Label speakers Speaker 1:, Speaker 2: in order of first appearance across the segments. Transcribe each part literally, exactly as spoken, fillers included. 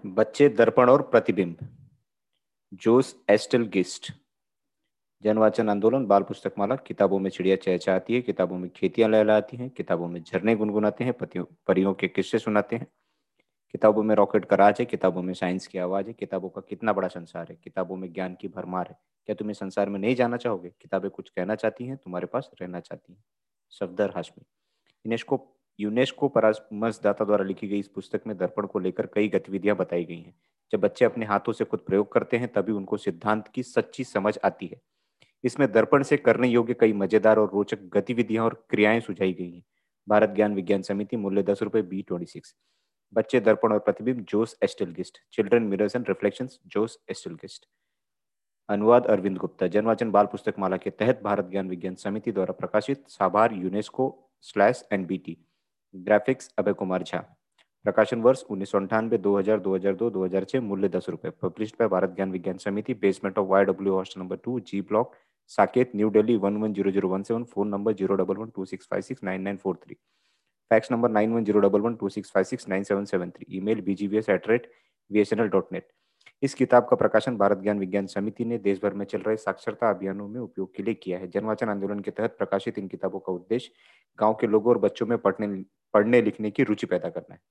Speaker 1: बच्चे, दर्पण और प्रतिबिंब। जोस एस्टेलगिस्ट। जनवाचन आंदोलन, बाल पुस्तक माला। किताबों में चिड़िया चहचहाती है, किताबों में खेतियां लहलहाती हैं, किताबों में झरने गुनगुनाते हैं, पतियों परियों के किस्से सुनाते हैं। किताबों में रॉकेट का राज है, किताबों में साइंस की आवाज है। किताबों का कितना बड़ा संसार है, किताबों में ज्ञान की भरमार है। क्या तुम इस संसार में नहीं जाना चाहोगे? किताबें कुछ कहना चाहती हैं, तुम्हारे पास रहना चाहती हैं। सफदर हाशमी। यूनेस्को यूनेस्को परामर्शदाता द्वारा लिखी गई इस पुस्तक में दर्पण को लेकर कई गतिविधियां बताई गई हैं। जब बच्चे अपने हाथों से खुद प्रयोग करते हैं तभी उनको सिद्धांत की सच्ची समझ आती है। इसमें दर्पण से करने योग्य कई मजेदार और रोचक गतिविधियां और क्रियाएं सुझाई गई हैं। भारत ज्ञान विज्ञान समिति, मूल्य दस रुपए, बी ट्वेंटी सिक्स। बच्चे, दर्पण और प्रतिबिंब, जोस एस्टेलगिस्ट। Children mirrors and reflections, Jose एस्टेलगिस्ट। अनुवाद अरविंद गुप्ता। जनवाचन बाल पुस्तक माला के तहत भारत ज्ञान विज्ञान समिति द्वारा प्रकाशित। साभार, UNESCO slash NBT. Graphics Abhay Kumar Jha. प्रकाशन वर्ष उन्नीस सौ अंठानवे, दो हजार, दो हजार दो, दो हजार छह। मूल्य दस रुपए। Published by Bharat Gyan Vigyan Samiti, basement of Y W hostel number two, G block, Saket, new Delhi one one zero zero one seven. Phone number zero double one two six five six nine nine four three. Fax number nine one zero double one two six five six nine seven seven three. Email BGVS at rate B S N L dot net. इस किताब का प्रकाशन भारत ज्ञान विज्ञान समिति ने देश भर में चल रहे साक्षरता अभियानों में उपयोग के लिए किया है। जनवाचन आंदोलन के तहत प्रकाशित इन किताबों का उद्देश्य गांव के लोगों और बच्चों में पढ़ने पढ़ने लिखने की रुचि पैदा करना है।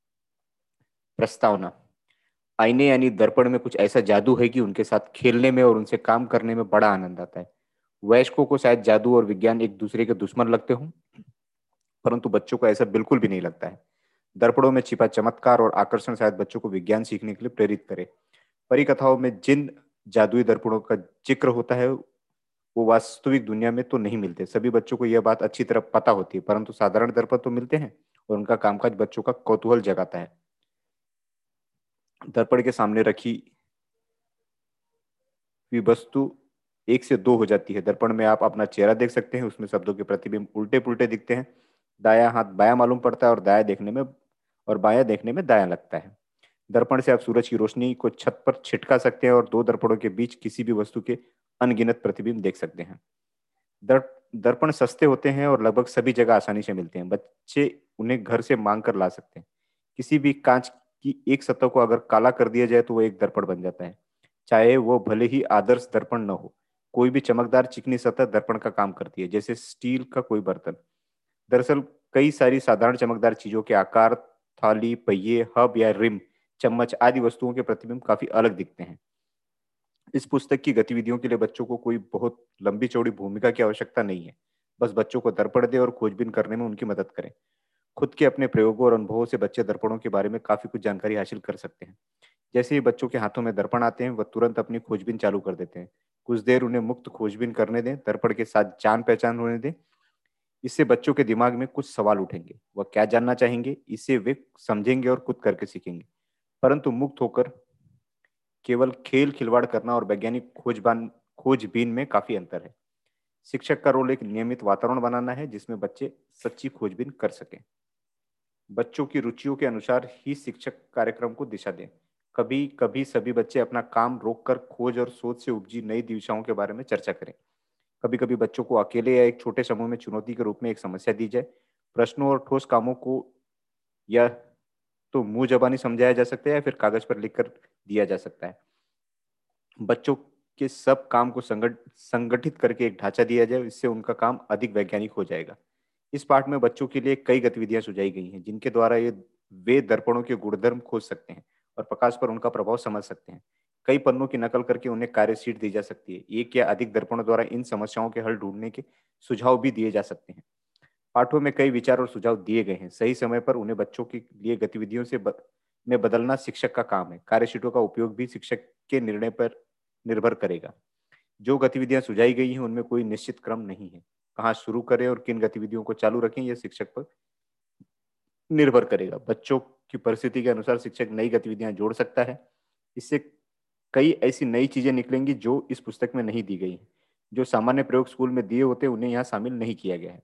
Speaker 1: प्रस्तावना। आईने यानी दर्पण में कुछ ऐसा जादू है कि उनके साथ खेलने में और उनसे काम करने में बड़ा आनंद आता है। वयस्कों को शायद जादू और विज्ञान एक दूसरे के दुश्मन लगते हों, परंतु बच्चों को ऐसा बिल्कुल भी नहीं लगता है। दर्पणों में छिपा चमत्कार और आकर्षण शायद बच्चों को विज्ञान सीखने के लिए प्रेरित करे। परी कथाओं में जिन जादुई दर्पणों का जिक्र होता है वो वास्तविक दुनिया में तो नहीं मिलते। सभी बच्चों को यह बात अच्छी तरह पता होती है, परंतु साधारण दर्पण तो मिलते हैं और उनका कामकाज बच्चों का कौतूहल जगाता है। दर्पण के सामने रखी हुई वस्तु एक से दो हो जाती है। दर्पण में आप अपना चेहरा देख सकते हैं, उसमें शब्दों के प्रतिबिंब उल्टे पुल्टे दिखते हैं। दायां हाथ बायां मालूम पड़ता है और दायां देखने में और बायां देखने में दायां लगता है। दर्पण से आप सूरज की रोशनी को छत पर छिटका सकते हैं और दो दर्पणों के बीच किसी भी वस्तु के अनगिनत प्रतिबिंब देख सकते हैं। दर, दर्पण सस्ते होते हैं और लगभग सभी जगह आसानी से मिलते हैं। बच्चे उन्हें घर से मांग कर ला सकते हैं। किसी भी कांच की एक सतह को अगर काला कर दिया जाए तो वो एक दर्पण बन जाता है, चाहे वो भले ही आदर्श दर्पण न हो। कोई भी चमकदार चिकनी सतह दर्पण का काम करती है, जैसे स्टील का कोई बर्तन। दरअसल कई सारी साधारण चमकदार चीजों के आकार, थाली, पहिए, हब या रिम, चम्मच आदि वस्तुओं के प्रतिबिंब काफी अलग दिखते हैं। इस पुस्तक की गतिविधियों के लिए बच्चों को कोई बहुत लंबी चौड़ी भूमिका की आवश्यकता नहीं है। बस बच्चों को दर्पण दें और खोजबीन करने में उनकी मदद करें। खुद के अपने प्रयोगों और अनुभवों से बच्चे दर्पणों के बारे में काफी कुछ जानकारी हासिल कर सकते हैं। जैसे ही बच्चों के हाथों में दर्पण आते हैं, वह तुरंत अपनी खोजबीन चालू कर देते हैं। कुछ देर उन्हें मुक्त खोजबीन करने दें, दर्पण के साथ जान पहचान होने दें। इससे बच्चों के दिमाग में कुछ सवाल उठेंगे। वह क्या जानना चाहेंगे, इसे वे समझेंगे और खुद करके सीखेंगे। परंतु मुक्त होकर केवल खेल खिलवाड़ करना और वैज्ञानिक खोजबान खोजबीन में काफी अंतर है। शिक्षक का रोल एक नियमित वातावरण बनाना है जिसमें बच्चे सच्ची खोजबीन कर सकें। बच्चों की रुचियों के अनुसार ही शिक्षक कार्यक्रम को दिशा दें। कभी कभी सभी बच्चे अपना काम रोककर खोज और सोच से उपजी नई दिशाओं के बारे में चर्चा करें। कभी कभी बच्चों को अकेले या एक छोटे समूह में चुनौती के रूप में एक समस्या दी जाए। प्रश्नों और ठोस कामों को या तो मुंह जबानी समझाया जा सकता है या फिर कागज पर लिखकर दिया जा सकता है। बच्चों के सब काम को संगठ संगठित करके एक ढांचा दिया जाए, इससे उनका काम अधिक वैज्ञानिक हो जाएगा। इस पाठ में बच्चों के लिए कई गतिविधियां सुझाई गई हैं जिनके द्वारा ये वे दर्पणों के गुणधर्म खोज सकते हैं और प्रकाश पर उनका प्रभाव समझ सकते हैं। कई पन्नों की नकल करके उन्हें कार्यशीट दी जा सकती है। एक या अधिक दर्पणों द्वारा इन समस्याओं के हल ढूंढने के सुझाव भी दिए जा सकते हैं। पाठों में कई विचार और सुझाव दिए गए हैं। सही समय पर उन्हें बच्चों के लिए गतिविधियों से ब, में बदलना शिक्षक का काम है। कार्यशीटों का उपयोग भी शिक्षक के निर्णय पर निर्भर करेगा। जो गतिविधियां सुझाई गई हैं उनमें कोई निश्चित क्रम नहीं है। कहाँ शुरू करें और किन गतिविधियों को चालू रखें यह शिक्षक पर निर्भर करेगा। बच्चों की परिस्थिति के अनुसार शिक्षक नई गतिविधियां जोड़ सकता है। इससे कई ऐसी नई चीजें निकलेंगी जो इस पुस्तक में नहीं दी गई हैं। जो सामान्य प्रयोग स्कूल में दिए होते उन्हें यहाँ शामिल नहीं किया गया है।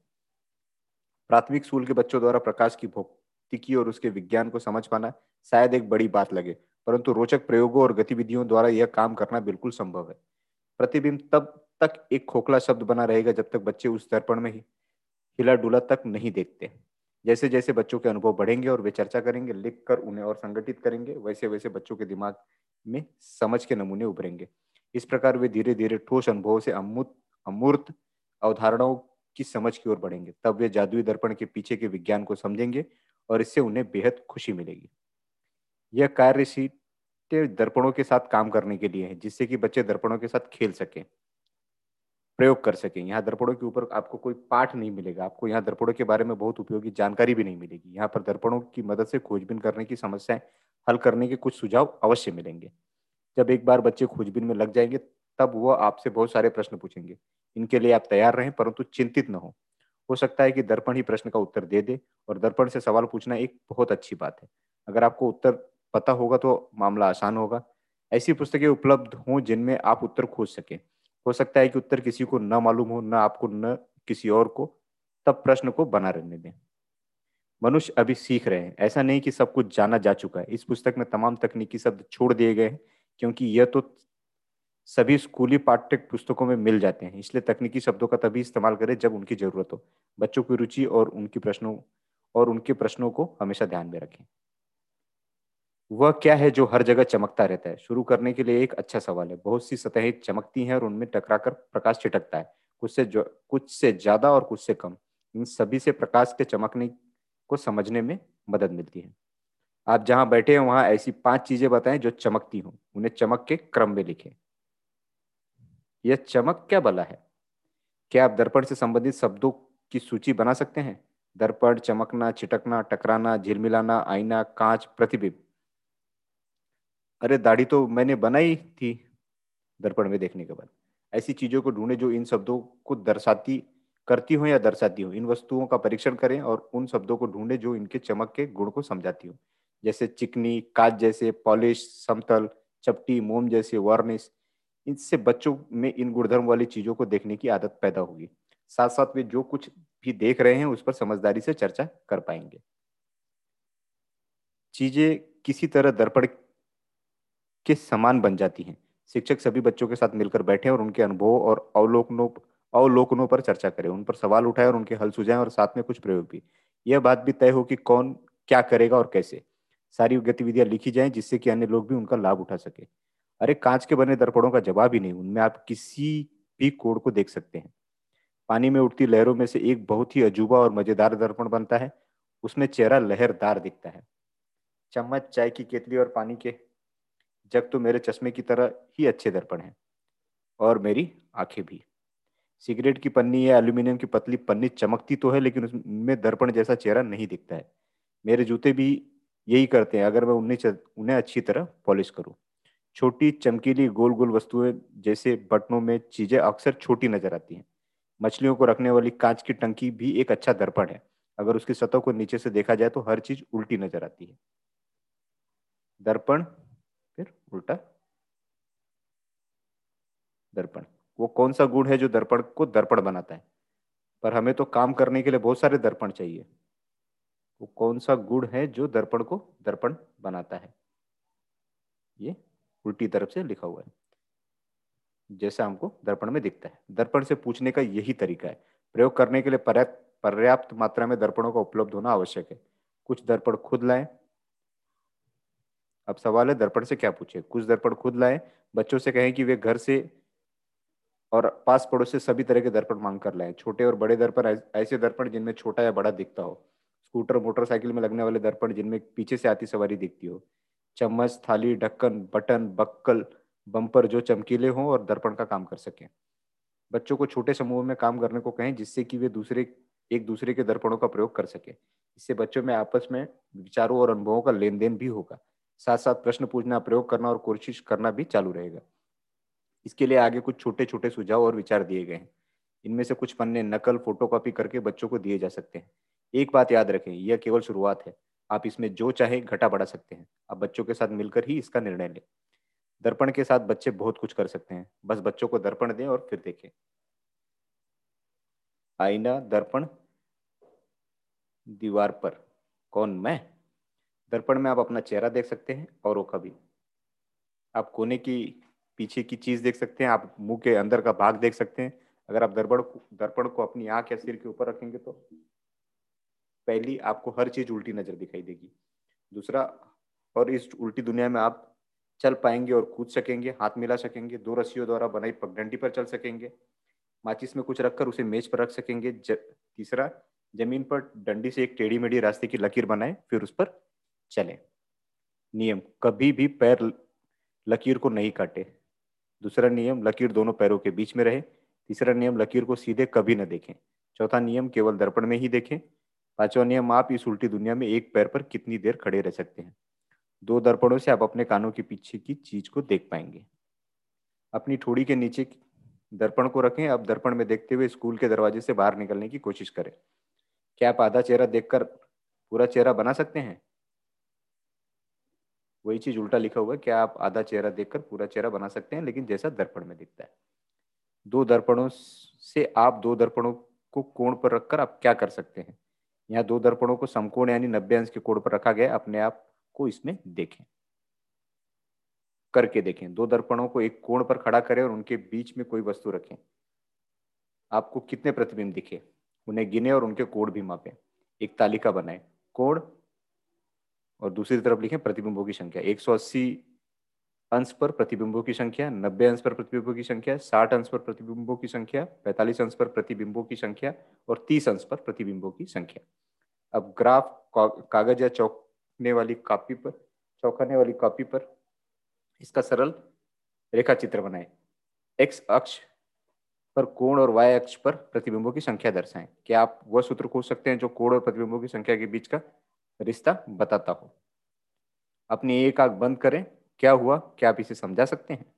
Speaker 1: प्राथमिक स्कूल के बच्चों द्वारा प्रकाश की भौतिकी और उसके विज्ञान को समझ पाना शायद एक बड़ी बात लगे, परंतु रोचक प्रयोगों और गतिविधियों द्वारा यह काम करना बिल्कुल संभव है। प्रतिबिंब तब तक एक खोखला शब्द बना रहेगा जब तक बच्चे उस दर्पण में हिला डुला तक नहीं देखते। जैसे जैसे बच्चों के अनुभव बढ़ेंगे और वे चर्चा करेंगे, लिख कर उन्हें और संगठित करेंगे, वैसे वैसे बच्चों के दिमाग में समझ के नमूने उभरेंगे। इस प्रकार वे धीरे धीरे ठोस अनुभवों से अमूर्त अमूर्त अवधारणाओं की समझ की ओर बढ़ेंगे। तब वे जादुई दर्पण के पीछे के विज्ञान को समझेंगे और इससे उन्हें बेहद खुशी मिलेगी। यह कार्यशीट दर्पणों के साथ काम करने के लिए है, जिससे कि बच्चे दर्पणों के साथ खेल सकें, प्रयोग कर सकें। यहाँ दर्पणों के ऊपर आपको कोई पाठ नहीं मिलेगा, आपको यहाँ दर्पणों के बारे में बहुत उपयोगी जानकारी भी नहीं मिलेगी। यहाँ पर दर्पणों की मदद से खोजबीन करने की समस्याएं हल करने के कुछ सुझाव अवश्य मिलेंगे। जब एक बार बच्चे खोजबीन में लग जाएंगे, तब वह आपसे बहुत सारे प्रश्न पूछेंगे। इनके लिए आप तैयार रहें, परंतु चिंतित न हो हो सकता है कि दर्पण ही प्रश्न का उत्तर दे दे, और दर्पण से सवाल पूछना एक बहुत अच्छी बात है। अगर आपको उत्तर पता होगा तो मामला आसान होगा। ऐसी पुस्तकें उपलब्ध हों जिनमें आप उत्तर खोज सकें। हो सकता है कि उत्तर किसी को न मालूम हो, न आपको न किसी और को, तब प्रश्न को बना रहने दें। मनुष्य अभी सीख रहे हैं, ऐसा नहीं कि सब कुछ जाना जा चुका है। इस पुस्तक में तमाम तकनीकी शब्द छोड़ दिए गए हैं, क्योंकि यह तो सभी स्कूली पाठ्य पुस्तकों में मिल जाते हैं। इसलिए तकनीकी शब्दों का तभी इस्तेमाल करें जब उनकी जरूरत हो। बच्चों की रुचि और उनकी प्रश्नों और उनके प्रश्नों को हमेशा ध्यान में रखें। वह क्या है जो हर जगह चमकता रहता है? शुरू करने के लिए एक अच्छा सवाल है। बहुत सी सतहें चमकती हैं और उनमें टकराकर प्रकाश छिटकता है, कुछ से जो कुछ से ज्यादा और कुछ से कम। इन सभी से प्रकाश के चमकने को समझने में मदद मिलती है। आप जहां बैठे हैं वहां ऐसी पांच चीजें बताएं जो चमकती हों, उन्हें चमक के क्रम में लिखें। यह चमक क्या भला है? क्या आप दर्पण से संबंधित शब्दों की सूची बना सकते हैं? दर्पण, चमकना, छिटकना, टकराना, झिलमिलाना, आईना, कांच, प्रतिबिंब। अरे दाढ़ी तो मैंने बनाई थी दर्पण में देखने के बाद। ऐसी चीजों को ढूंढें जो इन शब्दों को दर्शाती करती हो या दर्शाती हो। इन वस्तुओं का परीक्षण करें और उन शब्दों को ढूंढें जो इनके चमक के गुण को समझाती हो, जैसे चिकनी, कांच जैसे, पॉलिश, समतल, चपटी, मोम जैसे, वार्निश। इससे बच्चों में इन गुणधर्म वाली चीजों को देखने की आदत पैदा होगी। साथ साथ वे जो कुछ भी देख रहे हैं उस पर समझदारी से चर्चा कर पाएंगे। चीजें किसी तरह दर्पण के समान बन जाती हैं। शिक्षक सभी बच्चों के साथ मिलकर बैठें और उनके अनुभवों और अवलोकनों अवलोकनों पर चर्चा करें, उन पर सवाल उठाएं और उनके हल सुझाएं, और साथ में कुछ प्रयोग भी। यह बात भी तय हो कि कौन क्या करेगा और कैसे। सारी गतिविधियां लिखी जाएं जिससे कि अन्य लोग भी उनका लाभ उठा सके। अरे कांच के बने दर्पणों का जवाब ही नहीं, उनमें आप किसी भी कोण को देख सकते हैं। पानी में उठती लहरों में से एक बहुत ही अजूबा और मजेदार दर्पण बनता है। उसमें चेहरा लहरदार दिखता है। चम्मच, चाय की केतली और पानी के जग तो मेरे चश्मे की तरह ही अच्छे दर्पण हैं, और मेरी आंखें भी। सिगरेट की पन्नी या एल्यूमिनियम की पतली पन्नी चमकती तो है, लेकिन उसमें दर्पण जैसा चेहरा नहीं दिखता है। मेरे जूते भी यही करते हैं, अगर मैं उन्हें च- उन्हें अच्छी तरह पॉलिश करूं। छोटी चमकीली गोल गोल वस्तुएं जैसे बटनों में चीजें अक्सर छोटी नजर आती हैं। मछलियों को रखने वाली कांच की टंकी भी एक अच्छा दर्पण है। अगर उसकी सतह को नीचे से देखा जाए तो हर चीज उल्टी नजर आती है। दर्पण फिर उल्टा दर्पण। वो कौन सा गुण है जो दर्पण को दर्पण बनाता है? पर हमें तो काम करने के लिए बहुत सारे दर्पण चाहिए। वो कौन सा गुण है जो दर्पण को दर्पण बनाता है? ये उल्टी तरफ से लिखा हुआ है, जैसा हमको दर्पण में दिखता है। दर्पण से पूछने का यही तरीका है। प्रयोग करने के लिए पर्याप्त पर्याप्त मात्रा में दर्पणों का उपलब्ध होना आवश्यक है। कुछ दर्पण खुद लाएं। अब सवाल है दर्पण से क्या पूछे? कुछ दर्पण खुद लाएं। बच्चों से कहें कि वे घर से और पास पड़ोस से सभी तरह के दर्पण मांग कर लाएं। छोटे और बड़े दर्पण, ऐस- ऐसे दर्पण जिनमें छोटा या बड़ा दिखता हो। स्कूटर मोटरसाइकिल में लगने वाले दर्पण जिनमें पीछे से आती सवारी दिखती हो। चम्मच, थाली, ढक्कन, बटन, बक्कल, बम्पर जो चमकीले हों और दर्पण का काम कर सकें। बच्चों को छोटे समूह में काम करने को कहें, जिससे कि वे दूसरे एक दूसरे के दर्पणों का प्रयोग कर सकें। इससे बच्चों में आपस में विचारों और अनुभवों का लेन देन भी होगा। साथ साथ प्रश्न पूछना, प्रयोग करना और कोशिश करना भी चालू रहेगा। इसके लिए आगे कुछ छोटे छोटे सुझाव और विचार दिए गए हैं। इनमें से कुछ पन्ने नकल फोटोकॉपी करके बच्चों को दिए जा सकते हैं। एक बात याद रखें, यह केवल शुरुआत है। आप इसमें जो चाहे घटा बढ़ा सकते हैं। आप बच्चों के साथ मिलकर ही इसका निर्णय लें। दर्पण के साथ बच्चे बहुत कुछ कर सकते हैं, बस बच्चों को दर्पण दें और फिर देखें। आईना, दर्पण, दीवार पर। कौन? मैं? दर्पण में आप अपना चेहरा देख सकते हैं, औरों का भी। आप कोने की पीछे की चीज देख सकते हैं, आप मुंह के अंदर का भाग देख सकते हैं। अगर आप दर्पण दर्पण को अपनी आंख या सिर के ऊपर रखेंगे तो पहली, आपको हर चीज उल्टी नजर दिखाई देगी। दूसरा, और इस उल्टी दुनिया में आप चल पाएंगे और कूद सकेंगे, हाथ मिला सकेंगे, दो रस्सियों द्वारा बनाई पगडंडी पर चल सकेंगे, माचिस में कुछ रखकर उसे मेज पर रख सकेंगे। ज, तीसरा, जमीन पर डंडी से एक टेढ़ी मेढ़ी रास्ते की लकीर बनाए फिर उस पर चले। नियम, कभी भी पैर लकीर को नहीं काटे। दूसरा नियम, लकीर दोनों पैरों के बीच में रहे। तीसरा नियम, लकीर को सीधे कभी न देखें। चौथा नियम, केवल दर्पण में ही देखें। पांचवा नियम, आप इस उल्टी दुनिया में एक पैर पर कितनी देर खड़े रह सकते हैं। दो दर्पणों से आप अपने कानों के पीछे की चीज को देख पाएंगे। अपनी ठोड़ी के नीचे दर्पण को रखें। अब दर्पण में देखते हुए स्कूल के दरवाजे से बाहर निकलने की कोशिश करें। क्या आप आधा चेहरा देखकर पूरा चेहरा बना सकते हैं? वही चीज उल्टा लिखा हुआ है, क्या आप आधा चेहरा देखकर पूरा चेहरा बना सकते हैं, लेकिन जैसा दर्पण में दिखता है। दो दर्पणों से आप दो दर्पणों को कोण पर रखकर आप क्या कर सकते हैं? यहाँ दो दर्पणों को समकोण यानी नब्बे अंश के कोण पर रखा गया है। अपने आप को इसमें देखें, करके देखें। दो दर्पणों को एक कोण पर खड़ा करें और उनके बीच में कोई वस्तु रखें। आपको कितने प्रतिबिंब दिखे, उन्हें गिने और उनके कोण भी मापें। एक तालिका बनाएं। कोण और दूसरी तरफ लिखें प्रतिबिंबों की संख्या। एक सौ अस्सी अंश पर प्रतिबिंबों की संख्या, नब्बे अंश पर प्रतिबिंबों की संख्या, साठ अंश पर प्रतिबिंबों की संख्या, पैंतालीस अंश पर प्रतिबिंबों की संख्या और तीस अंश पर प्रतिबिंबों की संख्या। अब ग्राफ का, कागज या चौंकने वाली कॉपी पर चौंकाने वाली कॉपी पर इसका सरल रेखा चित्र बनाएं। एक्स अक्ष पर कोण और वाई अक्ष पर प्रतिबिंबों की संख्या दर्शाएं। क्या आप वह सूत्र खोज सकते हैं जो कोण और प्रतिबिंबों की संख्या के बीच का रिश्ता बताता हो? अपनी एक आंख बंद करें। क्या हुआ, क्या आप इसे समझा सकते हैं?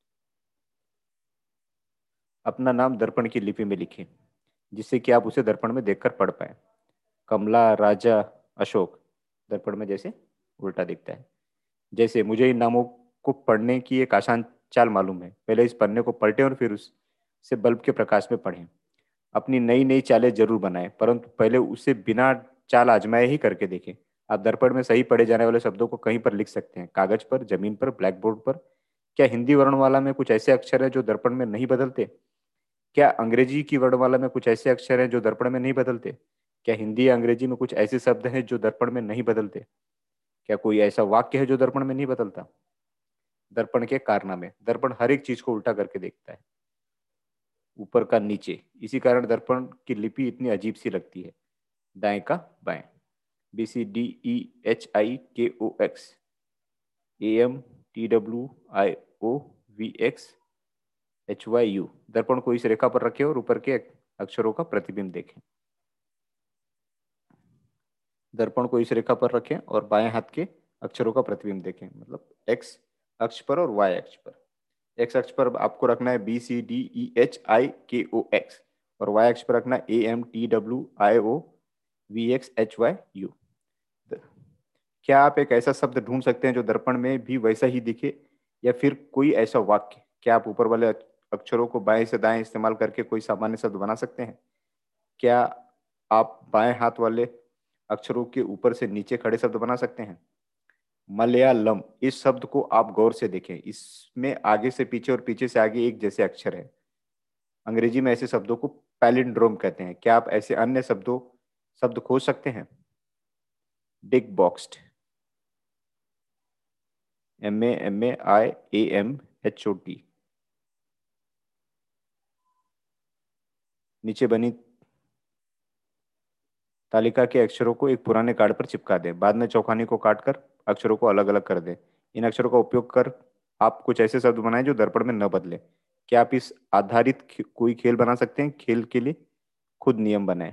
Speaker 1: अपना नाम दर्पण की लिपि में लिखें, जिससे कि आप उसे दर्पण में देखकर पढ़ पाए। कमला, राजा, अशोक दर्पण में जैसे उल्टा दिखता है। जैसे, मुझे इन नामों को पढ़ने की एक आसान चाल मालूम है। पहले इस पन्ने को पलटें और फिर उसे बल्ब के प्रकाश में पढ़ें। अपनी नई नई चालें जरूर बनाएं, परंतु पहले उसे बिना चाल आजमाए ही करके देखें। आप दर्पण में सही पढ़े जाने वाले शब्दों को कहीं पर लिख सकते हैं, कागज पर, जमीन पर, ब्लैक बोर्ड पर। क्या हिंदी वर्णमाला में कुछ ऐसे अक्षर हैं जो दर्पण में नहीं बदलते? क्या अंग्रेजी की वर्णमाला में कुछ ऐसे अक्षर हैं जो दर्पण में नहीं बदलते? क्या हिंदी या अंग्रेजी में कुछ ऐसे शब्द हैं जो दर्पण में नहीं बदलते? क्या कोई ऐसा वाक्य है जो दर्पण में नहीं बदलता? दर्पण के कारनामे, दर्पण हर एक चीज को उल्टा करके देखता है, ऊपर का नीचे। इसी कारण दर्पण की लिपि इतनी अजीब सी लगती है। दाएं का बाएं, B C D E H I K O X, A M T W I O V X H Y U. दर्पण को इस रेखा पर रखें और ऊपर के अक्षरों का प्रतिबिंब देखें। दर्पण को इस रेखा पर रखें और बाएं हाथ के अक्षरों का प्रतिबिंब देखें, मतलब एक्स अक्ष पर और वाई अक्ष पर। एक्स अक्ष पर आपको रखना है B C D E H I K O X और वाई अक्ष पर रखना है A M T W I O V X H Y U. क्या आप एक ऐसा शब्द ढूंढ सकते हैं जो दर्पण में भी वैसा ही दिखे, या फिर कोई ऐसा वाक्य? क्या आप ऊपर वाले अक्षरों को बाएं से दाएं इस्तेमाल करके कोई सामान्य शब्द बना सकते हैं? क्या आप बाएं हाथ वाले अक्षरों के ऊपर से नीचे खड़े शब्द बना सकते हैं? मलयालम, इस शब्द को आप गौर से देखें, इसमें आगे से पीछे और पीछे से आगे एक जैसे अक्षर है। अंग्रेजी में ऐसे शब्दों को पैलिंड्रोम कहते हैं। क्या आप ऐसे अन्य शब्दों शब्द खोज सकते हैं? Big boxed, M A M A I A M H O T. नीचे बनी तालिका के अक्षरों को एक पुराने कार्ड पर चिपका दें। बाद में चौखानी को काटकर अक्षरों को अलग अलग कर दें। इन अक्षरों का उपयोग कर आप कुछ ऐसे शब्द बनाएं जो दर्पण में न बदले। क्या आप इस आधारित खे- कोई खेल बना सकते हैं? खेल के लिए खुद नियम बनाएं।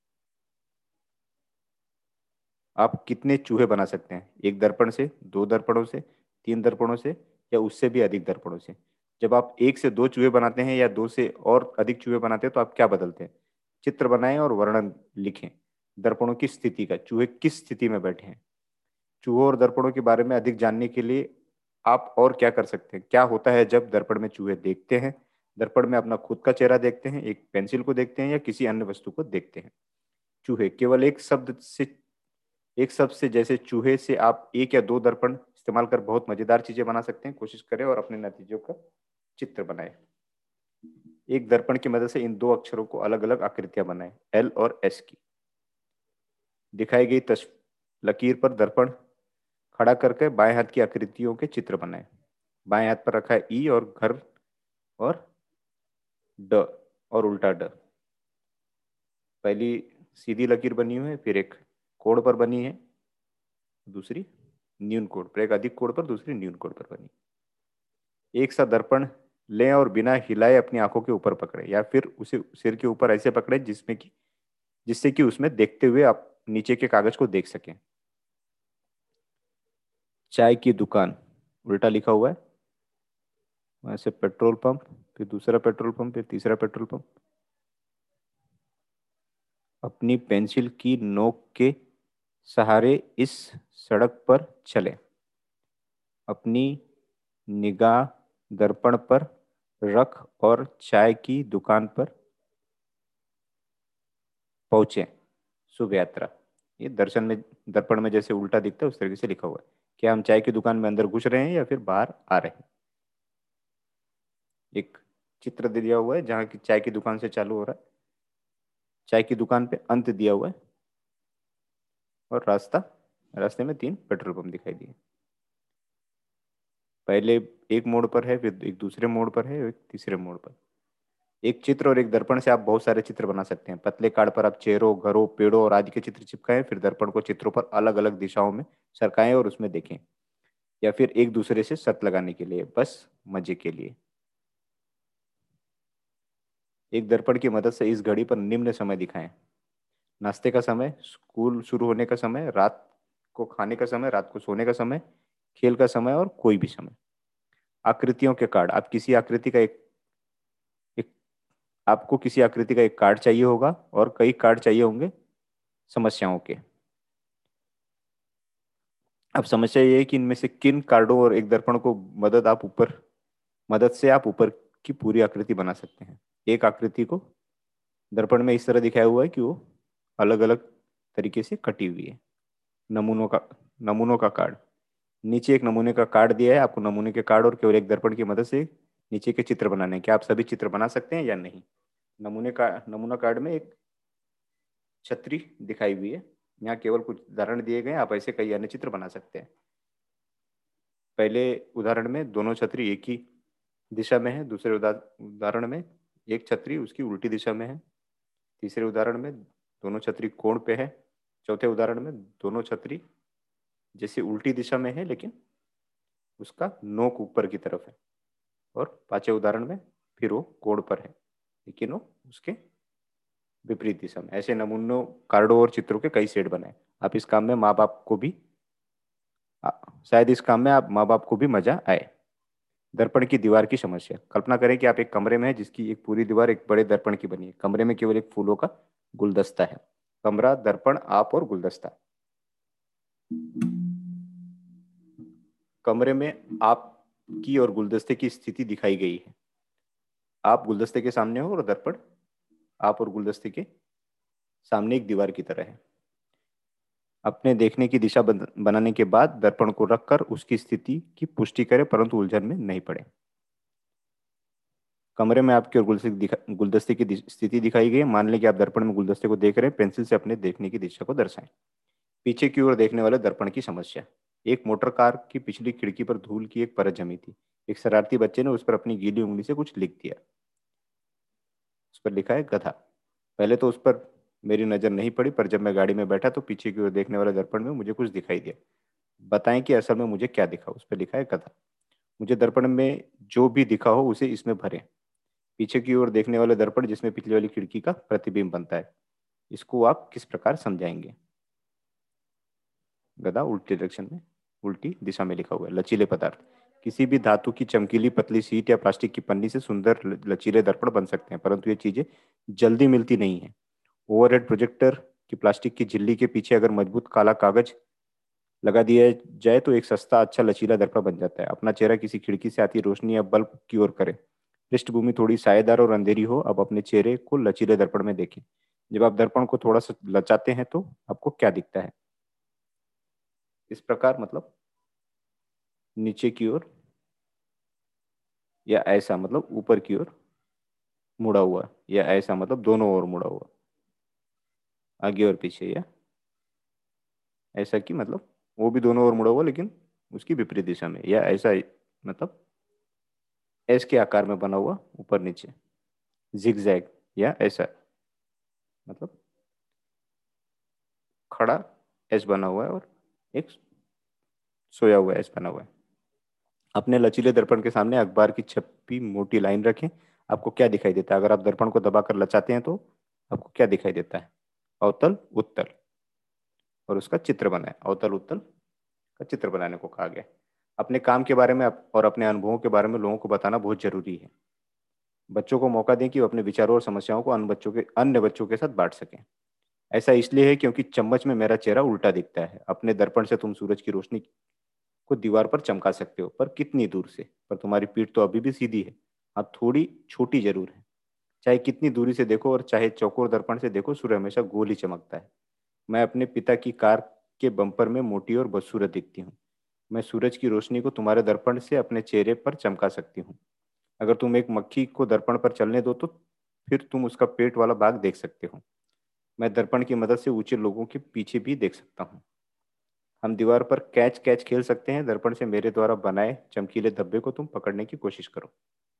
Speaker 1: आप कितने चूहे बना सकते हैं? एक दर्पण से, दो दर्पणों से, तीन दर्पणों से, या उससे भी अधिक दर्पणों से? जब आप एक से दो चूहे बनाते हैं या दो से और अधिक चूहे बनाते हैं तो आप क्या बदलते हैं? चित्र बनाएं और वर्णन लिखें। दर्पणों की स्थिति का, चूहे किस स्थिति में बैठे हैं। चूहों और दर्पणों के बारे में अधिक जानने के लिए आप और क्या कर सकते हैं? क्या होता है जब दर्पण में चूहे देखते हैं? दर्पण में अपना खुद का चेहरा देखते हैं, एक पेंसिल को देखते हैं, या किसी अन्य वस्तु को देखते हैं? चूहे, केवल एक शब्द से एक शब्द से जैसे चूहे से आप एक या दो दर्पण इस्तेमाल कर बहुत मजेदार चीजें बना सकते हैं। कोशिश करें और अपने नतीजों का चित्र बनाएं। एक दर्पण की मदद से इन दो अक्षरों को अलग अलग आकृतियां बनाएं, एल और एस की। दिखाई गई तस लकीर पर दर्पण खड़ा करके बाएं हाथ की आकृतियों के चित्र बनाएं। बाएं हाथ पर रखा है ई और घर और ड और उल्टा ड। पहली सीधी लकीर बनी हुई है, फिर एक कोण पर बनी है, दूसरी न्यून कोण पर, एक अधिक कोण पर, दूसरी न्यून कोण पर बनी। एक सा दर्पण लें और बिना हिलाए अपनी आंखों के ऊपर पकड़े या फिर उसे सिर के ऊपर ऐसे पकड़े जिसमें कि जिससे कि उसमें देखते हुए आप नीचे के कागज को देख सकें। चाय की दुकान उल्टा लिखा हुआ है, वहां से पेट्रोल पंप, फिर दूसरा पेट्रोल पंप, फिर तीसरा पेट्रोल पंप। अपनी पेंसिल की नोक के सहारे इस सड़क पर चले। अपनी निगाह दर्पण पर रख और चाय की दुकान पर पहुंचे। शुभ यात्रा। ये दर्शन में दर्पण में जैसे उल्टा दिखता है उस तरीके से लिखा हुआ है। क्या हम चाय की दुकान में अंदर घुस रहे हैं या फिर बाहर आ रहे हैं। एक चित्र दिया हुआ है जहाँ की चाय की दुकान से चालू हो रहा है, चाय की दुकान पे अंत दिया हुआ है और रास्ता, रास्ते में तीन पेट्रोल पंप दिखाई दिए। पहले एक मोड़ पर है, फिर एक दूसरे मोड़ पर है, एक तीसरे मोड़ पर। एक चित्र और एक दर्पण से आप बहुत सारे चित्र बना सकते हैं। पतले कार्ड पर आप चेहरों, घरों, पेड़ों और आदि के चित्र चिपकाएं, फिर दर्पण को चित्रों पर अलग अलग दिशाओं में सरकाएं और उसमें देखें, या फिर एक दूसरे से शर्त लगाने के लिए, बस मजे के लिए। एक दर्पण की मदद से इस घड़ी पर निम्न समय दिखाएं। नाश्ते का समय, स्कूल शुरू होने का समय, रात को खाने का समय, रात को सोने का समय, खेल का समय और कोई भी समय। आकृतियों के कार्ड, आप किसी आकृति का एक, एक आपको किसी आकृति का एक कार्ड चाहिए होगा और कई कार्ड चाहिए होंगे समस्याओं के। अब समस्या ये है कि इनमें से किन कार्डों और एक दर्पण को मदद आप ऊपर मदद से आप ऊपर की पूरी आकृति बना सकते हैं। एक आकृति को दर्पण में इस तरह दिखाया हुआ है कि वो अलग अलग तरीके से कटी हुई है। नमूनों का नमूनों का कार्ड, नीचे एक नमूने का कार्ड दिया है। आपको नमूने के कार्ड और केवल एक दर्पण की मदद से नीचे के चित्र बनाने हैं। क्या आप सभी चित्र बना सकते हैं या नहीं। नमूने का नमूना कार्ड में एक छतरी दिखाई हुई है। यहाँ केवल कुछ उदाहरण दिए गए हैं, आप ऐसे कई अन्य चित्र बना सकते हैं। पहले उदाहरण में दोनों छतरी एक ही दिशा में है, दूसरे उदा- उदाहरण में एक छतरी उसकी उल्टी दिशा में है, तीसरे उदाहरण में दोनों छतरी कोण पे है, चौथे उदाहरण में दोनों छतरी जैसे उल्टी दिशा में है लेकिन उसका नोक ऊपर की तरफ है, और पांचवें उदाहरण में फिर वो कोण पर है लेकिन वो उसके विपरीत दिशा में। ऐसे नमूनों कार्डों और चित्रों के कई सेट बनाए। आप इस काम में माँ बाप को भी आ, शायद इस काम में आप माँ बाप को भी मजा आए। दर्पण की दीवार की समस्या, कल्पना करें कि आप एक कमरे में हैं जिसकी एक पूरी दीवार एक बड़े दर्पण की बनी है। कमरे में केवल एक फूलों का गुलदस्ता है। कमरा, दर्पण, आप और गुलदस्ता। कमरे में आप की और गुलदस्ते की स्थिति दिखाई गई है। आप गुलदस्ते के सामने हो और दर्पण आप और गुलदस्ते के सामने एक दीवार की तरह है। अपने देखने की दिशा बन, बनाने के बाद दर्पण को रखकर उसकी स्थिति की पुष्टि करें परंतु उलझन में नहीं पड़े। कमरे में आपकी और गुलदस्ते की दिखा- गुलदस्ते की दि- स्थिति दिखाई गई है। मान लें कि आप दर्पण में गुलदस्ते को देख रहे हैं। पेंसिल से अपने देखने की दिशा को दर्शाएं। पीछे की ओर देखने वाले दर्पण की समस्या, एक मोटर कार की पिछली खिड़की पर धूल की एक परत जमी थी। एक शरारती बच्चे ने उस पर अपनी गीली उंगली से कुछ लिख दिया। उस पर लिखा है गधा। पहले तो उस पर मेरी नजर नहीं पड़ी, पर जब मैं गाड़ी में बैठा तो पीछे की ओर देखने वाले दर्पण में मुझे कुछ दिखाई दिया। बताएं कि असल में मुझे क्या दिखा। उस पर लिखा है गधा। मुझे दर्पण में जो भी दिखा हो उसे इसमें भरें। पीछे की ओर देखने वाले दर्पण जिसमें पिछली वाली खिड़की का प्रतिबिंब बनता है, इसको आप किस प्रकार समझाएंगे। गधा उल्टी डायरेक्शन में, उल्टी दिशा में लिखा हुआ है। लचीले पदार्थ, किसी भी धातु की चमकीली पतली शीट या प्लास्टिक की पन्नी से सुंदर ल- लचीले दर्पण बन सकते हैं, परंतु ये चीजें जल्दी मिलती नहीं है। ओवरहेड प्रोजेक्टर की प्लास्टिक की झिल्ली के पीछे अगर मजबूत काला कागज लगा दिया जाए तो एक सस्ता अच्छा लचीला दर्पण बन जाता है। अपना चेहरा किसी खिड़की से आती रोशनी या बल्ब की ओर करें। पृष्ठभूमि थोड़ी सायेदार और अंधेरी हो। अब अपने चेहरे को लचीले दर्पण में देखें। जब आप दर्पण को थोड़ा सा लचाते हैं तो आपको क्या दिखता है। इस प्रकार मतलब नीचे की ओर, या ऐसा मतलब ऊपर की ओर मुड़ा हुआ, या ऐसा मतलब दोनों ओर मुड़ा हुआ, आगे और पीछे, या ऐसा कि मतलब वो भी दोनों ओर मुड़ा हुआ लेकिन उसकी विपरीत दिशा में, या ऐसा मतलब एस के आकार में बना हुआ ऊपर नीचे, जिगजैग, या ऐसा मतलब खड़ा एस बना हुआ है और एक सोया हुआ एस बना हुआ है। अपने लचीले दर्पण के सामने अखबार की छपी मोटी लाइन रखें। आपको क्या दिखाई देता है अगर आप दर्पण को दबाकर लचाते हैं तो आपको क्या दिखाई देता है? अवतल, उत्तल, और उसका चित्र बनाए। अवतल उत्तल का चित्र बनाने को कहा गया। अपने काम के बारे में अप- और अपने अनुभवों के बारे में लोगों को बताना बहुत जरूरी है। बच्चों को मौका दें कि वो अपने विचारों और समस्याओं को अन्य बच्चों के अन्य बच्चों के साथ बांट सकें। ऐसा इसलिए है क्योंकि चम्मच में मेरा चेहरा उल्टा दिखता है। अपने दर्पण से तुम सूरज की रोशनी को दीवार पर चमका सकते हो, पर कितनी दूर से? पर तुम्हारी पीठ तो अभी भी सीधी है। हाँ, थोड़ी छोटी जरूर है। चाहे कितनी दूरी से देखो और चाहे चौकोर दर्पण से देखो, सूर्य हमेशा गोल ही चमकता है। मैं अपने पिता की कार के बम्पर में मोटी और बदसूरत दिखती हूँ। मैं सूरज की रोशनी को तुम्हारे दर्पण से अपने चेहरे पर चमका सकती हूँ। अगर तुम एक मक्खी को दर्पण पर चलने दो तो फिर तुम उसका पेट वाला भाग देख सकते हो। मैं दर्पण की मदद से ऊंचे लोगों के पीछे भी देख सकता हूँ। हम दीवार पर कैच कैच खेल सकते हैं। दर्पण से मेरे द्वारा बनाए चमकीले धब्बे को तुम पकड़ने की कोशिश करो।